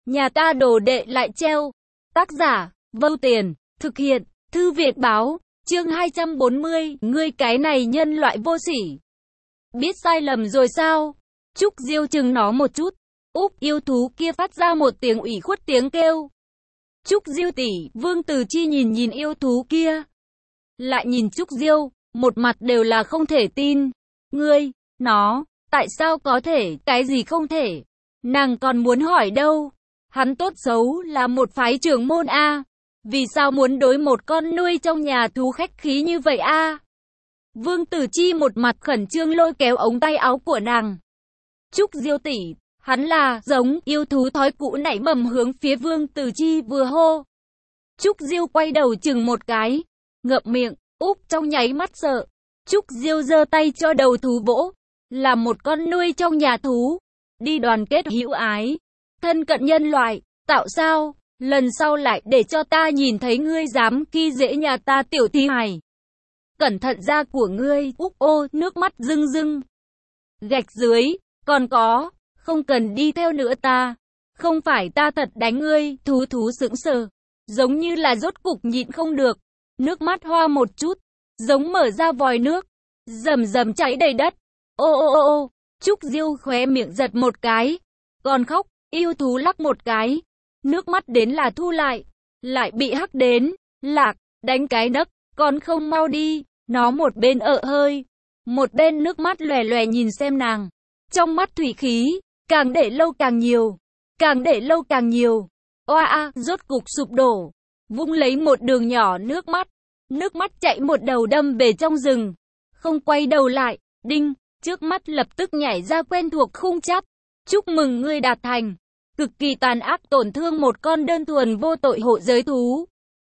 Nhà ta đồ đệ lại treo. Tác giả, Vâu Tiền, thực hiện, Thư viện báo, chương 240, ngươi cái này nhân loại vô sỉ. Biết sai lầm rồi sao? Trúc Diêu chừng nó một chút. Úp, yêu thú kia phát ra một tiếng ủy khuất tiếng kêu. Trúc Diêu tỷ, Vương Từ Chi nhìn yêu thú kia. Lại nhìn Trúc Diêu, một mặt đều là không thể tin. Ngươi, nó, tại sao có thể, cái gì không thể? Nàng còn muốn hỏi đâu. Hắn tốt xấu là một phái trưởng môn a, vì sao muốn đối một con nuôi trong nhà thú khách khí như vậy a? Vương Tử Chi một mặt khẩn trương lôi kéo ống tay áo của nàng. Trúc Diêu tỷ, hắn là giống yêu thú thói cũ nảy mầm hướng phía Vương Tử Chi vừa hô. Trúc Diêu quay đầu chừng một cái, ngậm miệng, úp trong nháy mắt sợ. Trúc Diêu giơ tay cho đầu thú vỗ, là một con nuôi trong nhà thú, đi đoàn kết hữu ái, thân cận nhân loại, tạo sao, lần sau lại để cho ta nhìn thấy ngươi dám khi dễ nhà ta tiểu thi hài. Cẩn thận da của ngươi, úp ô, nước mắt rưng rưng. Gạch dưới, còn có, không cần đi theo nữa ta, không phải ta thật đánh ngươi, thú sững sờ, giống như là rốt cục nhịn không được, nước mắt hoa một chút, giống mở ra vòi nước, rầm rầm chảy đầy đất. Ô, Trúc Diêu khóe miệng giật một cái, còn khóc, yêu thú lắc một cái, nước mắt đến là thu lại bị hắc đến, lạc, đánh cái nấc, còn không mau đi, nó một bên hơi, một bên nước mắt lòe lòe nhìn xem nàng, trong mắt thủy khí, càng để lâu càng nhiều, càng để lâu càng nhiều, oa rốt cục sụp đổ, vung lấy một đường nhỏ nước mắt chạy một đầu đâm về trong rừng, không quay đầu lại, đinh, trước mắt lập tức nhảy ra quen thuộc khung chắp, chúc mừng ngươi đạt thành, cực kỳ tàn ác tổn thương một con đơn thuần vô tội hộ giới thú,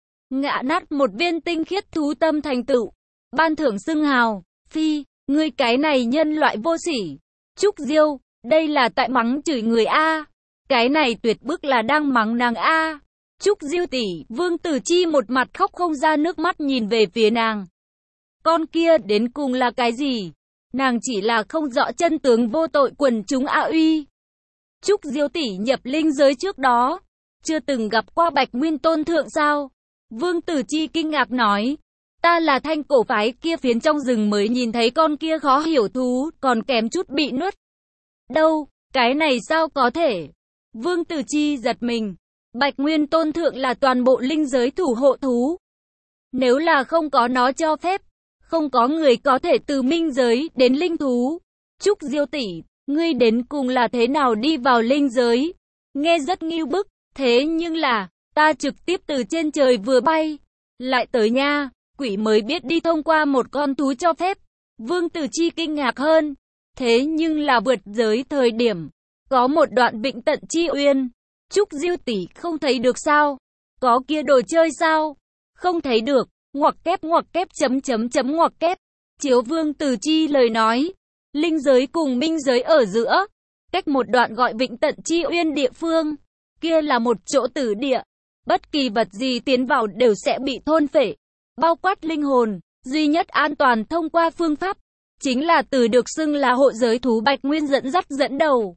ngã nát một viên tinh khiết thú tâm thành tựu, ban thưởng xưng hào, phi, ngươi cái này nhân loại vô sỉ, Trúc Diêu, đây là tại mắng chửi người a, cái này tuyệt bức là đang mắng nàng a. Trúc Diêu tỷ, Vương Tử Chi một mặt khóc không ra nước mắt nhìn về phía nàng. Con kia đến cùng là cái gì? Nàng chỉ là không rõ chân tướng vô tội quần chúng a uy. Trúc Diêu tỷ nhập linh giới trước đó, chưa từng gặp qua Bạch Nguyên Tôn Thượng sao? Vương Tử Chi kinh ngạc nói, ta là Thanh cổ phái kia phiến trong rừng mới nhìn thấy con kia khó hiểu thú, còn kém chút bị nuốt. Đâu, cái này sao có thể? Vương Tử Chi giật mình. Bạch Nguyên Tôn Thượng là toàn bộ linh giới thủ hộ thú. Nếu là không có nó cho phép, không có người có thể từ minh giới đến linh thú. Trúc Diêu tỷ, ngươi đến cùng là thế nào đi vào linh giới? Nghe rất ngưu bức, thế nhưng là, ta trực tiếp từ trên trời vừa bay, lại tới nha, quỷ mới biết đi thông qua một con thú cho phép. Vương Tử Chi kinh ngạc hơn, thế nhưng là vượt giới thời điểm, có một đoạn vịnh tận chi uyên. Trúc Diêu tỷ không thấy được sao? Có kia đồ chơi sao? Không thấy được, ngoặc kép ngoặc kép. Chiếu Vương Tử Chi lời nói, linh giới cùng minh giới ở giữa, cách một đoạn gọi vịnh tận chi uyên địa phương, kia là một chỗ tử địa, bất kỳ vật gì tiến vào đều sẽ bị thôn phệ, bao quát linh hồn, duy nhất an toàn thông qua phương pháp, chính là từ được xưng là hộ giới thú Bạch Nguyên dẫn đầu.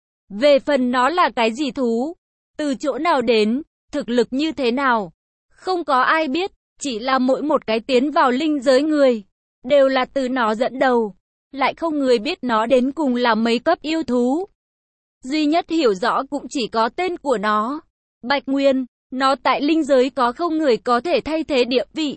Về phần nó là cái gì thú, từ chỗ nào đến, thực lực như thế nào, không có ai biết, chỉ là mỗi một cái tiến vào linh giới người, đều là từ nó dẫn đầu, lại không người biết nó đến cùng là mấy cấp yêu thú. Duy nhất hiểu rõ cũng chỉ có tên của nó, Bạch Nguyên, nó tại linh giới có không người có thể thay thế địa vị.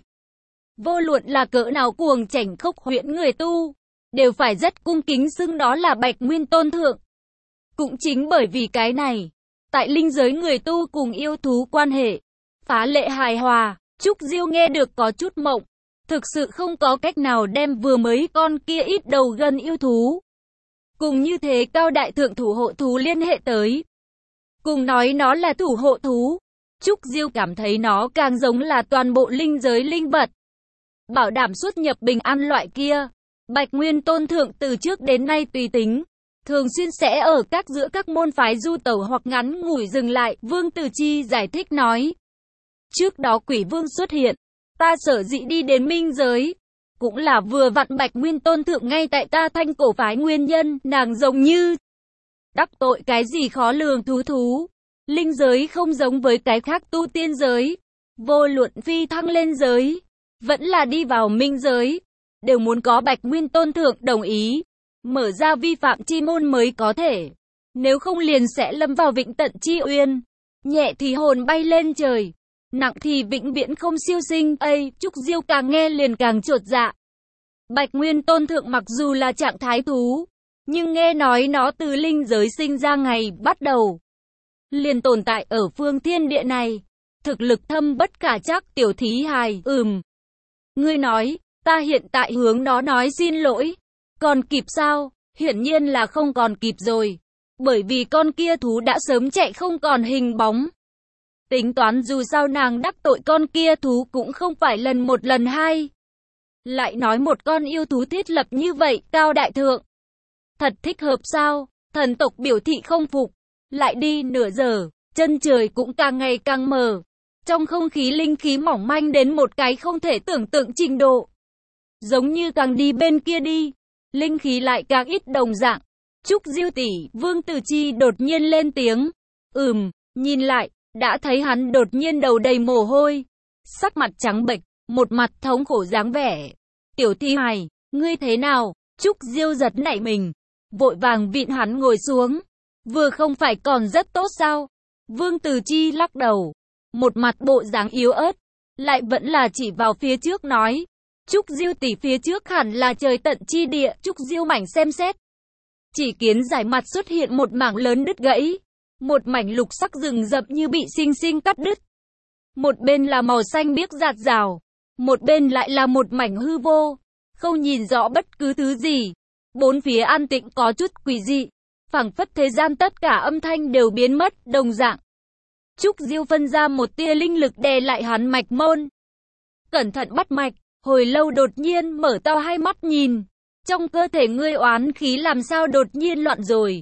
Vô luận là cỡ nào cuồng chảnh khốc huyễn người tu, đều phải rất cung kính xưng đó là Bạch Nguyên Tôn Thượng. Cũng chính bởi vì cái này, tại linh giới người tu cùng yêu thú quan hệ phá lệ hài hòa. Trúc Diêu nghe được có chút mộng, thực sự không có cách nào đem vừa mới con kia ít đầu gần yêu thú cùng như thế cao đại thượng thủ hộ thú liên hệ tới, cùng nói nó là thủ hộ thú. Trúc Diêu cảm thấy nó càng giống là toàn bộ linh giới linh vật, bảo đảm xuất nhập bình an loại kia. Bạch Nguyên Tôn Thượng từ trước đến nay tùy tính, thường xuyên sẽ ở giữa các môn phái du tẩu hoặc ngắn ngủi dừng lại. Vương Tử Chi giải thích nói, trước đó Quỷ Vương xuất hiện, ta sở dĩ đi đến minh giới, cũng là vừa vặn Bạch Nguyên Tôn Thượng ngay tại ta Thanh cổ phái nguyên nhân. Nàng giống như đắc tội cái gì khó lường thú, Linh giới không giống với cái khác tu tiên giới. Vô luận phi thăng lên giới, vẫn là đi vào minh giới, đều muốn có Bạch Nguyên Tôn Thượng đồng ý, mở ra vi phạm chi môn mới có thể. Nếu không liền sẽ lâm vào vĩnh tận chi uyên. Nhẹ thì hồn bay lên trời, nặng thì vĩnh viễn không siêu sinh. Trúc Diêu càng nghe liền càng chột dạ. Bạch Nguyên Tôn Thượng mặc dù là trạng thái thú, nhưng nghe nói nó từ linh giới sinh ra ngày bắt đầu liền tồn tại ở phương thiên địa này. Thực lực thâm bất khả trắc. Tiểu thí hài, ngươi nói, ta hiện tại hướng nó nói xin lỗi. Còn kịp sao? Hiển nhiên là không còn kịp rồi. Bởi vì con kia thú đã sớm chạy không còn hình bóng. Tính toán dù sao nàng đắc tội con kia thú cũng không phải lần một lần hai. Lại nói một con yêu thú thiết lập như vậy, cao đại thượng. Thật thích hợp sao? Thần tộc biểu thị không phục. Lại đi nửa giờ, chân trời cũng càng ngày càng mờ. Trong không khí linh khí mỏng manh đến một cái không thể tưởng tượng trình độ. Giống như càng đi bên kia đi, linh khí lại càng ít đồng dạng. Trúc Diêu tỷ, Vương Tử Chi đột nhiên lên tiếng. Nhìn lại, đã thấy hắn đột nhiên đầu đầy mồ hôi, sắc mặt trắng bệch, một mặt thống khổ dáng vẻ. Tiểu thi hài, ngươi thế nào? Trúc Diêu giật nảy mình, vội vàng vịn hắn ngồi xuống. Vừa không phải còn rất tốt sao? Vương Tử Chi lắc đầu, một mặt bộ dáng yếu ớt, lại vẫn là chỉ vào phía trước nói. Trúc Diêu tỷ, phía trước hẳn là trời tận chi địa. Trúc Diêu mảnh xem xét, chỉ kiến giải mặt xuất hiện một mảng lớn đứt gãy, một mảnh lục sắc rừng rậm như bị xinh xinh cắt đứt. Một bên là màu xanh biếc rạt rào, một bên lại là một mảnh hư vô, không nhìn rõ bất cứ thứ gì. Bốn phía an tĩnh có chút quỷ dị, phảng phất thế gian tất cả âm thanh đều biến mất đồng dạng. Trúc Diêu phân ra một tia linh lực đè lại hắn mạch môn, cẩn thận bắt mạch, hồi lâu đột nhiên mở to hai mắt nhìn. Trong cơ thể ngươi oán khí làm sao đột nhiên loạn rồi?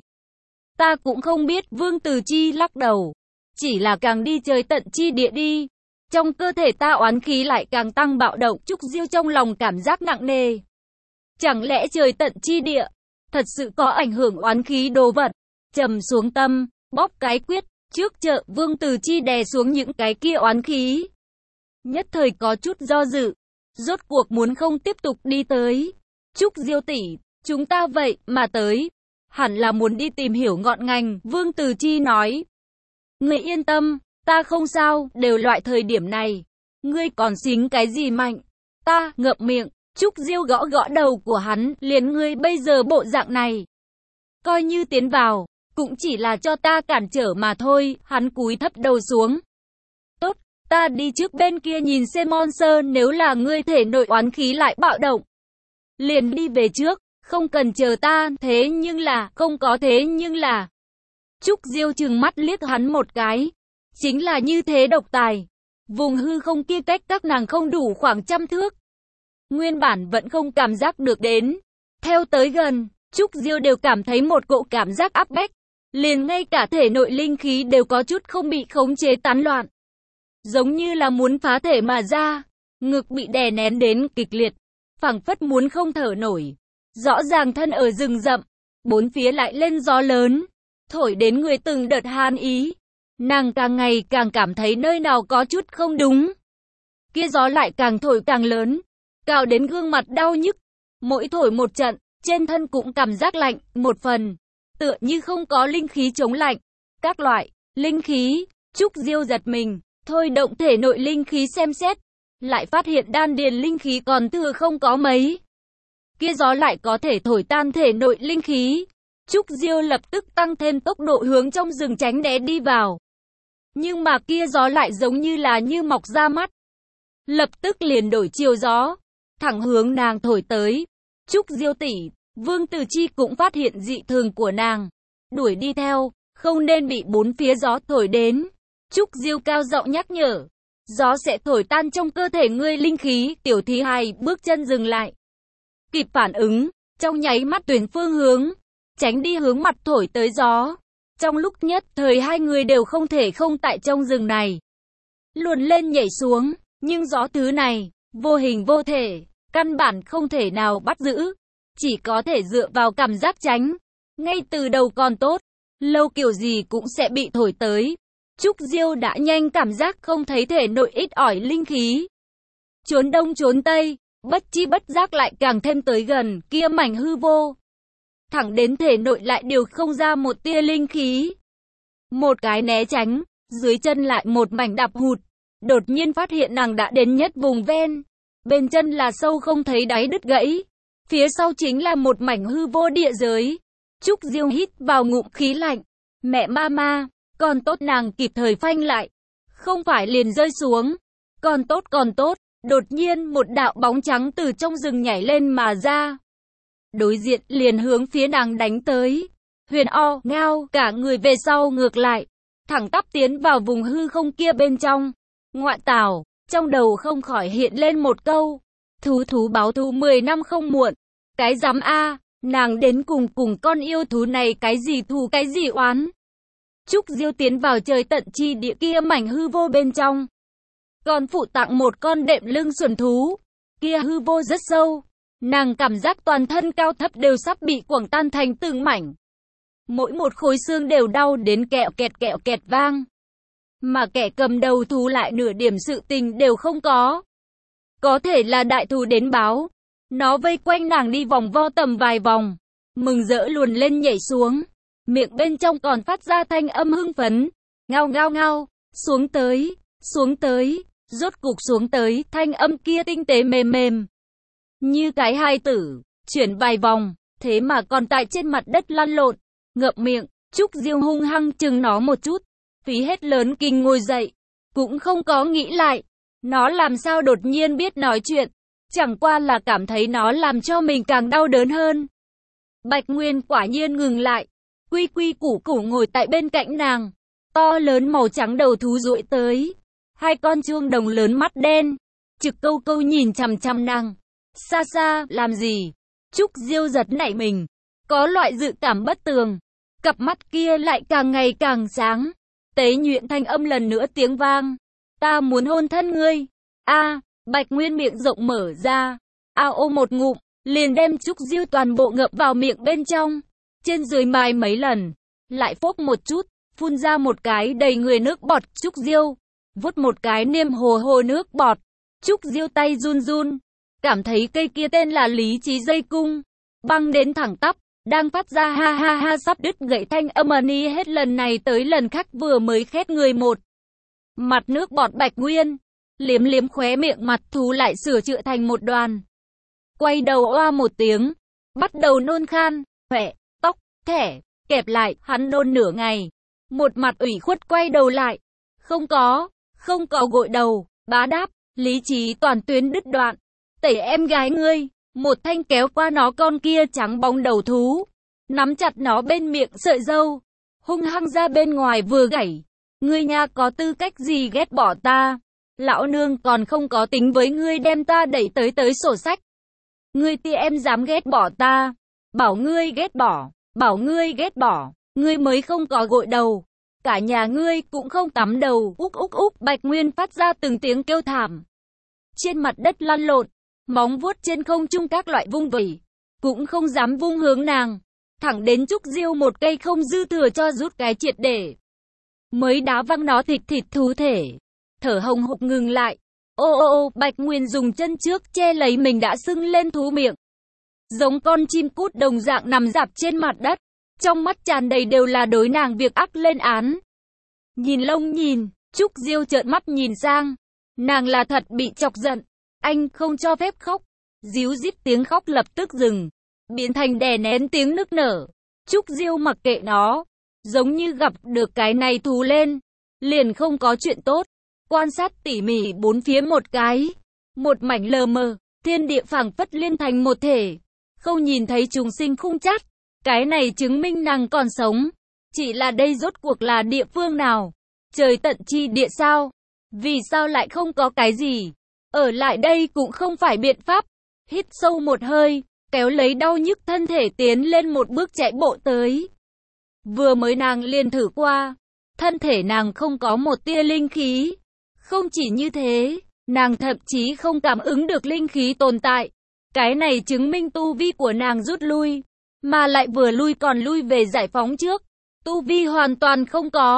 Ta cũng không biết. Vương Tử Chi lắc đầu, chỉ là càng đi trời tận chi địa đi, trong cơ thể ta oán khí lại càng tăng bạo động. Trúc Diêu trong lòng cảm giác nặng nề. Chẳng lẽ trời tận chi địa thật sự có ảnh hưởng oán khí đồ vật? Trầm xuống tâm, bóp cái quyết, trước chợ. Vương Tử Chi đè xuống những cái kia oán khí, nhất thời có chút do dự, rốt cuộc muốn không tiếp tục đi tới. Trúc Diêu tỷ, chúng ta vậy mà tới, hẳn là muốn đi tìm hiểu ngọn ngành. Vương Tử Chi nói. Ngươi yên tâm, ta không sao. Đều loại thời điểm này, ngươi còn xính cái gì mạnh? Ta ngậm miệng. Trúc Diêu gõ gõ đầu của hắn, liền ngươi bây giờ bộ dạng này, coi như tiến vào, cũng chỉ là cho ta cản trở mà thôi. Hắn cúi thấp đầu xuống. Tốt, ta đi trước bên kia nhìn xem Monster, nếu là ngươi thể nội oán khí lại bạo động, liền đi về trước, không cần chờ ta. Thế nhưng là, không có thế nhưng là. Trúc Diêu trừng mắt liếc hắn một cái. Chính là như thế độc tài. Vùng hư không kia cách các nàng không đủ khoảng 100 thước. Nguyên bản vẫn không cảm giác được đến. Theo tới gần, Trúc Diêu đều cảm thấy một cỗ cảm giác áp bách. Liền ngay cả thể nội linh khí đều có chút không bị khống chế tán loạn. Giống như là muốn phá thể mà ra. Ngực bị đè nén đến kịch liệt, phảng phất muốn không thở nổi. Rõ ràng thân ở rừng rậm, bốn phía lại lên gió lớn, thổi đến người từng đợt hàn ý. Nàng càng ngày càng cảm thấy nơi nào có chút không đúng. Kia gió lại càng thổi càng lớn, cào đến gương mặt đau nhức. Mỗi thổi một trận, trên thân cũng cảm giác lạnh một phần, tựa như không có linh khí chống lạnh. Các loại linh khí. Trúc Diêu giật mình, thôi động thể nội linh khí xem xét, lại phát hiện đan điền linh khí còn thừa không có mấy. Kia gió lại có thể thổi tan thể nội linh khí. Trúc Diêu lập tức tăng thêm tốc độ hướng trong rừng tránh né đi vào. Nhưng mà kia gió lại giống như là như mọc ra mắt, lập tức liền đổi chiều gió, thẳng hướng nàng thổi tới. Trúc Diêu tỷ, Vương Tử Chi cũng phát hiện dị thường của nàng, đuổi đi theo, không nên bị bốn phía gió thổi đến. Trúc Diêu cao giọng nhắc nhở, gió sẽ thổi tan trong cơ thể ngươi linh khí. Tiểu thí hài bước chân dừng lại, kịp phản ứng, trong nháy mắt tuyển phương hướng, tránh đi hướng mặt thổi tới gió. Trong lúc nhất thời hai người đều không thể không tại trong rừng này luồn lên nhảy xuống, nhưng gió thứ này vô hình vô thể, căn bản không thể nào bắt giữ, chỉ có thể dựa vào cảm giác tránh. Ngay từ đầu còn tốt, lâu kiểu gì cũng sẽ bị thổi tới, Trúc Diêu đã nhanh cảm giác không thấy thể nội ít ỏi linh khí. Trốn đông trốn tây, bất chi bất giác lại càng thêm tới gần kia mảnh hư vô. Thẳng đến thể nội lại điều không ra một tia linh khí. Một cái né tránh, dưới chân lại một mảnh đạp hụt. Đột nhiên phát hiện nàng đã đến nhất vùng ven. Bên chân là sâu không thấy đáy đứt gãy. Phía sau chính là một mảnh hư vô địa giới. Trúc Diêu hít vào ngụm khí lạnh. Mẹ mama, còn tốt nàng kịp thời phanh lại. Không phải liền rơi xuống. Còn tốt. Đột nhiên một đạo bóng trắng từ trong rừng nhảy lên mà ra. Đối diện liền hướng phía nàng đánh tới. Huyền o, ngao, cả người về sau ngược lại. Thẳng tắp tiến vào vùng hư không kia bên trong. Ngoại tảo, trong đầu không khỏi hiện lên một câu. Thú báo thù 10 năm không muộn. Cái dám a, nàng đến cùng con yêu thú này cái gì thù cái gì oán. Trúc Diêu tiến vào trời tận chi địa kia mảnh hư vô bên trong. Còn phụ tặng một con đệm lưng xuẩn thú. Kia hư vô rất sâu. Nàng cảm giác toàn thân cao thấp đều sắp bị quẳng tan thành từng mảnh. Mỗi một khối xương đều đau đến kẹo kẹt vang. Mà kẻ cầm đầu thú lại nửa điểm sự tình đều không có. Có thể là đại thú đến báo. Nó vây quanh nàng đi vòng vo tầm vài vòng. Mừng rỡ luồn lên nhảy xuống. Miệng bên trong còn phát ra thanh âm hưng phấn. Ngao ngao ngao. Xuống tới. Rốt cục xuống tới. Thanh âm kia tinh tế mềm. Như cái hài tử. Chuyển vài vòng. Thế mà còn tại trên mặt đất lăn lộn. Ngậm miệng. Trúc Diêu hung hăng chừng nó một chút. Phí hết lớn kinh ngồi dậy. Cũng không có nghĩ lại. Nó làm sao đột nhiên biết nói chuyện. Chẳng qua là cảm thấy nó làm cho mình càng đau đớn hơn. Bạch Nguyên quả nhiên ngừng lại. Quy củ ngồi tại bên cạnh nàng. To lớn màu trắng đầu thú duỗi tới. Hai con chuông đồng lớn mắt đen. Trực câu nhìn chằm chằm nàng. Xa, làm gì? Trúc Diêu giật nảy mình. Có loại dự cảm bất tường. Cặp mắt kia lại càng ngày càng sáng. Tế nhuyễn thanh âm lần nữa tiếng vang. Ta muốn hôn thân ngươi. Bạch Nguyên miệng rộng mở ra. Ôm một ngụm, liền đem Trúc Diêu toàn bộ ngậm vào miệng bên trong. Trên dưới mài mấy lần. Lại phốc một chút, phun ra một cái đầy người nước bọt. Trúc Diêu vút một cái niêm hồ nước bọt. Trúc Diêu tay run. Cảm thấy cây kia tên là lý trí dây cung. Băng đến thẳng tắp. Đang phát ra ha sắp đứt gãy thanh âm ni hết lần này tới lần khác vừa mới khét người một. Mặt nước bọt Bạch Nguyên. Liếm khóe miệng mặt thú lại sửa chữa thành một đoàn. Quay đầu oa một tiếng. Bắt đầu nôn khan, hoẹ, tóc, thẻ, kẹp lại, hắn nôn nửa ngày. Một mặt ủy khuất quay đầu lại. Không có gội đầu, bá đáp, lý trí toàn tuyến đứt đoạn. Tẩy em gái ngươi. Một thanh kéo qua nó con kia trắng bóng đầu thú. Nắm chặt nó bên miệng sợi râu. Hung hăng ra bên ngoài vừa gảy. Ngươi nha có tư cách gì ghét bỏ ta. Lão nương còn không có tính với ngươi đem ta đẩy tới sổ sách. Ngươi ti em dám ghét bỏ ta. Bảo ngươi ghét bỏ. Ngươi mới không có gội đầu. Cả nhà ngươi cũng không tắm đầu. Úc. Bạch Nguyên phát ra từng tiếng kêu thảm. Trên mặt đất lăn lộn. Móng vuốt trên không trung các loại vung vẩy. Cũng không dám vung hướng nàng. Thẳng đến Trúc Diêu một cây không dư thừa cho rút cái triệt để. Mới đá văng nó thịt thú thể. Thở hồng hộc ngừng lại. Bạch Nguyên dùng chân trước che lấy mình đã sưng lên thú miệng. Giống con chim cút đồng dạng nằm rạp trên mặt đất. Trong mắt tràn đầy đều là đối nàng việc ác lên án. Nhìn, Trúc Diêu trợn mắt nhìn sang. Nàng là thật bị chọc giận. Anh không cho phép khóc. Díu dít tiếng khóc lập tức dừng. Biến thành đè nén tiếng nức nở. Trúc Diêu mặc kệ nó. Giống như gặp được cái này thú lên. Liền không có chuyện tốt. Quan sát tỉ mỉ bốn phía một cái. Một mảnh lờ mờ. Thiên địa phảng phất liên thành một thể. Không nhìn thấy trùng sinh khung chát. Cái này chứng minh nàng còn sống. Chỉ là đây rốt cuộc là địa phương nào? Trời tận chi địa sao? Vì sao lại không có cái gì? Ở lại đây cũng không phải biện pháp. Hít sâu một hơi, kéo lấy đau nhức thân thể tiến lên một bước chạy bộ tới. Vừa mới nàng liền thử qua. Thân thể nàng không có một tia linh khí. Không chỉ như thế, nàng thậm chí không cảm ứng được linh khí tồn tại. Cái này chứng minh tu vi của nàng rút lui. Mà lại vừa lui còn lui về giải phóng trước. Tu vi hoàn toàn không có.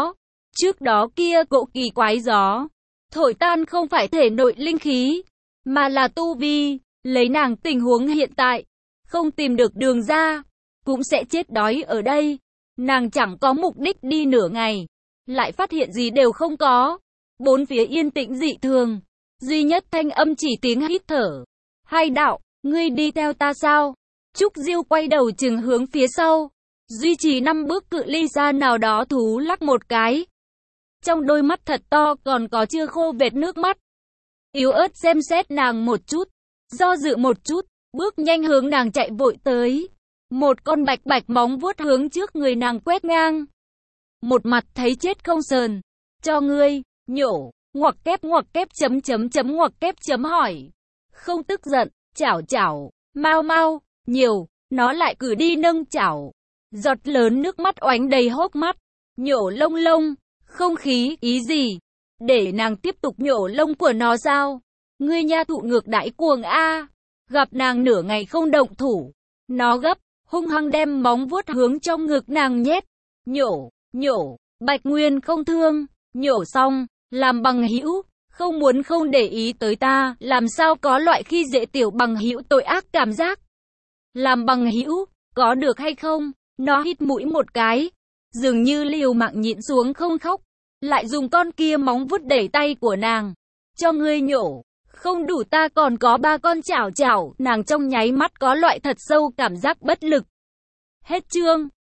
Trước đó kia cỗ kỳ quái gió, thổi tan không phải thể nội linh khí, mà là tu vi, lấy nàng tình huống hiện tại, không tìm được đường ra, cũng sẽ chết đói ở đây. Nàng chẳng có mục đích đi nửa ngày, lại phát hiện gì đều không có. Bốn phía yên tĩnh dị thường, duy nhất thanh âm chỉ tiếng hít thở. Hai đạo, ngươi đi theo ta sao? Trúc Diêu quay đầu chừng hướng phía sau, duy trì 5 bước cự ly xa nào đó thú lắc một cái. Trong đôi mắt thật to còn có chưa khô vệt nước mắt. Yếu ớt xem xét nàng một chút, do dự một chút, bước nhanh hướng nàng chạy vội tới. Một con bạch bạch móng vuốt hướng trước người nàng quét ngang. Một mặt thấy chết không sờn. Cho ngươi, nhổ, ngoặc kép ngoặc kép chấm hỏi. Không tức giận, chảo chảo, mau mau, nhiều, nó lại cử đi nâng chảo. Giọt lớn nước mắt oánh đầy hốc mắt. Nhổ lông lông, không khí, ý gì? Để nàng tiếp tục nhổ lông của nó sao? Ngươi nha thụ ngược đãi cuồng a. Gặp nàng nửa ngày không động thủ, nó gấp, hung hăng đem móng vuốt hướng trong ngực nàng nhét. Nhổ, nhổ, Bạch Nguyên không thương, nhổ xong, làm bằng hữu, không muốn không để ý tới ta, làm sao có loại khi dễ tiểu bằng hữu tội ác cảm giác. Làm bằng hữu, có được hay không? Nó hít mũi một cái, dường như liều mạng nhịn xuống không khóc, lại dùng con kia móng vuốt đẩy tay của nàng. Cho ngươi nhổ, không đủ ta còn có 3 con chảo chảo, nàng trong nháy mắt có loại thật sâu cảm giác bất lực. Hết chương.